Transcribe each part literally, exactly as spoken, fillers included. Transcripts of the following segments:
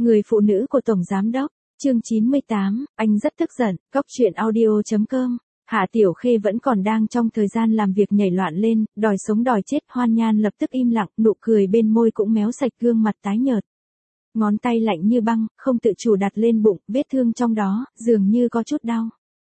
Người phụ nữ của Tổng Giám Đốc, chương chín mươi tám, anh rất tức giận, góc chuyện audio.com. Hạ Tiểu Khê vẫn còn đang trong thời gian làm việc nhảy loạn lên, đòi sống đòi chết. Hoan Nhan lập tức im lặng, nụ cười bên môi cũng méo sạch, gương mặt tái nhợt. Ngón tay lạnh như băng, không tự chủ đặt lên bụng, vết thương trong đó, dường như có chút đau.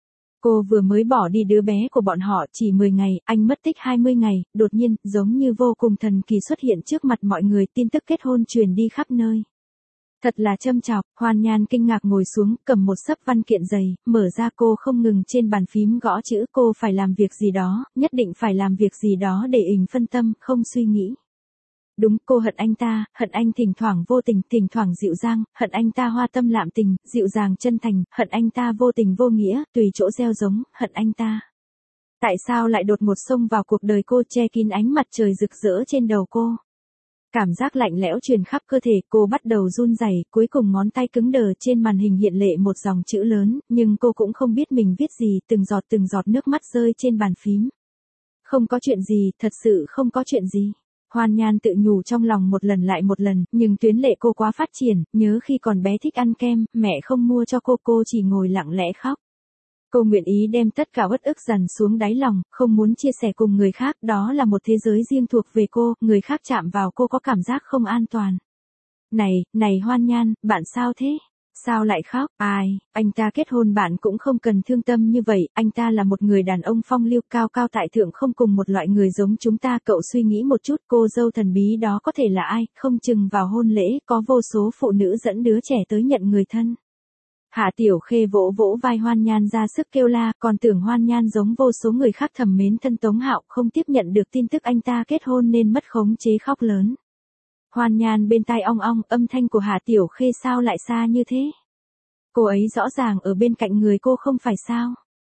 Cô vừa mới bỏ đi đứa bé của bọn họ chỉ mười ngày, anh mất tích hai mươi ngày, đột nhiên, giống như vô cùng thần kỳ xuất hiện trước mặt mọi người, tin tức kết hôn truyền đi khắp nơi. Thật là châm chọc. Hoan Nhan kinh ngạc ngồi xuống, cầm một xấp văn kiện dày, mở ra. Cô không ngừng trên bàn phím gõ chữ. Cô phải làm việc gì đó, nhất định phải làm việc gì đó để ỉnh phân tâm, không suy nghĩ. Đúng, cô hận anh ta, hận anh thỉnh thoảng vô tình, thỉnh thoảng dịu dàng, hận anh ta hoa tâm lạm tình, dịu dàng chân thành, hận anh ta vô tình vô nghĩa, tùy chỗ gieo giống, hận anh ta. Tại sao lại đột ngột xông vào cuộc đời cô, che kín ánh mặt trời rực rỡ trên đầu cô? Cảm giác lạnh lẽo truyền khắp cơ thể, cô bắt đầu run rẩy, cuối cùng ngón tay cứng đờ, trên màn hình hiện lệ một dòng chữ lớn, nhưng cô cũng không biết mình viết gì, từng giọt từng giọt nước mắt rơi trên bàn phím. Không có chuyện gì, thật sự không có chuyện gì. Hoan Nhan tự nhủ trong lòng một lần lại một lần, nhưng tuyến lệ cô quá phát triển, nhớ khi còn bé thích ăn kem, mẹ không mua cho cô, cô chỉ ngồi lặng lẽ khóc. Cô nguyện ý đem tất cả uất ức dằn xuống đáy lòng, không muốn chia sẻ cùng người khác, đó là một thế giới riêng thuộc về cô, người khác chạm vào cô có cảm giác không an toàn. Này, này Hoan Nhan, bạn sao thế? Sao lại khóc? Ai, anh ta kết hôn bạn cũng không cần thương tâm như vậy, anh ta là một người đàn ông phong lưu cao cao tại thượng, không cùng một loại người giống chúng ta. Cậu suy nghĩ một chút, cô dâu thần bí đó có thể là ai, không chừng vào hôn lễ, có vô số phụ nữ dẫn đứa trẻ tới nhận người thân. Hạ Tiểu Khê vỗ vỗ vai Hoan Nhan ra sức kêu la, còn tưởng Hoan Nhan giống vô số người khác thầm mến thân Tống Hạo, không tiếp nhận được tin tức anh ta kết hôn nên mất khống chế khóc lớn. Hoan Nhan bên tai ong ong, âm thanh của Hạ Tiểu Khê sao lại xa như thế? Cô ấy rõ ràng ở bên cạnh người cô không phải sao?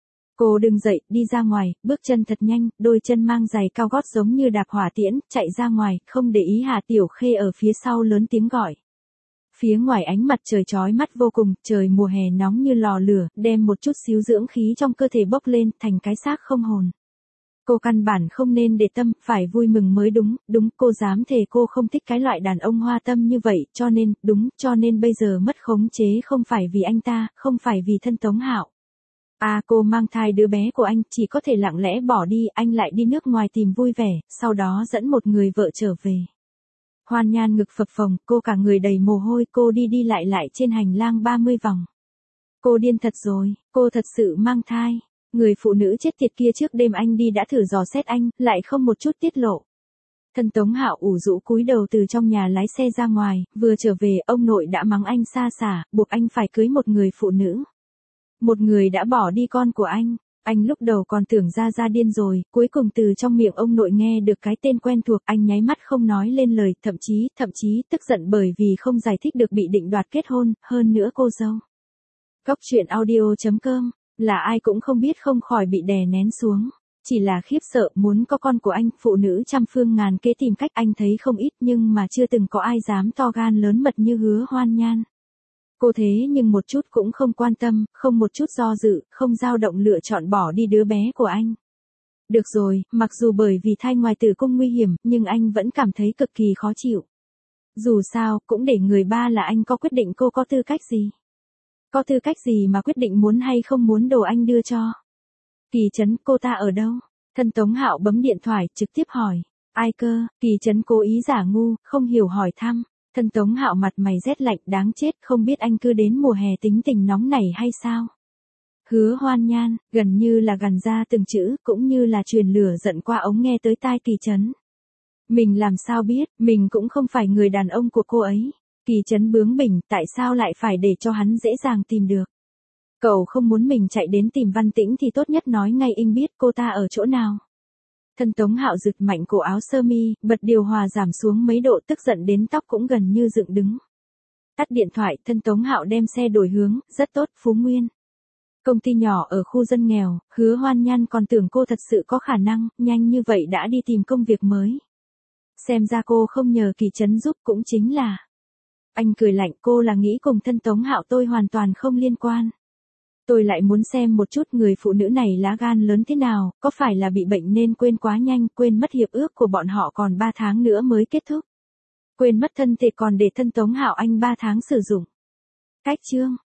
Cô đứng dậy, đi ra ngoài, bước chân thật nhanh, đôi chân mang giày cao gót giống như đạp hỏa tiễn, chạy ra ngoài, không để ý Hạ Tiểu Khê ở phía sau lớn tiếng gọi. Phía ngoài ánh mặt trời chói mắt vô cùng, trời mùa hè nóng như lò lửa, đem một chút xíu dưỡng khí trong cơ thể bốc lên, thành cái xác không hồn. Cô căn bản không nên để tâm, phải vui mừng mới đúng, đúng, cô dám thề cô không thích cái loại đàn ông hoa tâm như vậy, cho nên, đúng, cho nên bây giờ mất khống chế không phải vì anh ta, không phải vì thân Tống Hạo. À, cô mang thai đứa bé của anh, chỉ có thể lặng lẽ bỏ đi, anh lại đi nước ngoài tìm vui vẻ, sau đó dẫn một người vợ trở về. Hoan Nhan ngực phập phồng, cô cả người đầy mồ hôi, cô đi đi lại lại trên hành lang ba mươi vòng. Cô điên thật rồi, cô thật sự mang thai. Người phụ nữ chết tiệt kia trước đêm anh đi đã thử dò xét anh, lại không một chút tiết lộ. Thân Tống Hạo ủ rũ cúi đầu từ trong nhà lái xe ra ngoài, vừa trở về, ông nội đã mắng anh xa xả, buộc anh phải cưới một người phụ nữ. Một người đã bỏ đi con của anh. Anh lúc đầu còn tưởng ra ra điên rồi, cuối cùng từ trong miệng ông nội nghe được cái tên quen thuộc, anh nháy mắt không nói lên lời, thậm chí, thậm chí, tức giận bởi vì không giải thích được bị định đoạt kết hôn, hơn nữa cô dâu. Góc chuyện audio.com, là ai cũng không biết không khỏi bị đè nén xuống. Chỉ là khiếp sợ muốn có con của anh, phụ nữ trăm phương ngàn kế tìm cách, anh thấy không ít nhưng mà chưa từng có ai dám to gan lớn mật như Hứa Hoan Nhan. Cô thế nhưng một chút cũng không quan tâm, không một chút do dự, không dao động lựa chọn bỏ đi đứa bé của anh. Được rồi, mặc dù bởi vì thai ngoài tử cung nguy hiểm, nhưng anh vẫn cảm thấy cực kỳ khó chịu. Dù sao, cũng để người ba là anh có quyết định, cô có tư cách gì? Có tư cách gì mà quyết định muốn hay không muốn đồ anh đưa cho? Kỳ Trấn, cô ta ở đâu? Thân Tống Hạo bấm điện thoại, trực tiếp hỏi. Ai cơ? Kỳ Trấn cố ý giả ngu, không hiểu hỏi thăm. Thân Tống Hạo mặt mày rét lạnh, đáng chết, không biết anh cứ đến mùa hè tính tình nóng nảy hay sao? Hứa Hoan Nhan, gần như là gằn ra từng chữ, cũng như là truyền lửa giận qua ống nghe tới tai Kỳ Trấn. Mình làm sao biết, mình cũng không phải người đàn ông của cô ấy. Kỳ Trấn bướng bỉnh, tại sao lại phải để cho hắn dễ dàng tìm được? Cậu không muốn mình chạy đến tìm Văn Tĩnh thì tốt nhất nói ngay anh biết cô ta ở chỗ nào. Thân Tống Hạo giật mạnh cổ áo sơ mi, bật điều hòa giảm xuống mấy độ, tức giận đến tóc cũng gần như dựng đứng. Tắt điện thoại, thân Tống Hạo đem xe đổi hướng, rất tốt, Phú Nguyên. Công ty nhỏ ở khu dân nghèo, Hứa Hoan Nhan còn tưởng cô thật sự có khả năng, nhanh như vậy đã đi tìm công việc mới. Xem ra cô không nhờ Kỳ Trấn giúp cũng chính là. Anh cười lạnh, cô là nghĩ cùng thân Tống Hạo, tôi hoàn toàn không liên quan. Tôi lại muốn xem một chút người phụ nữ này lá gan lớn thế nào, có phải là bị bệnh nên quên quá nhanh, quên mất hiệp ước của bọn họ còn ba tháng nữa mới kết thúc. quên mất thân thể còn để thân Tống Hạo Anh ba tháng sử dụng. Cách chương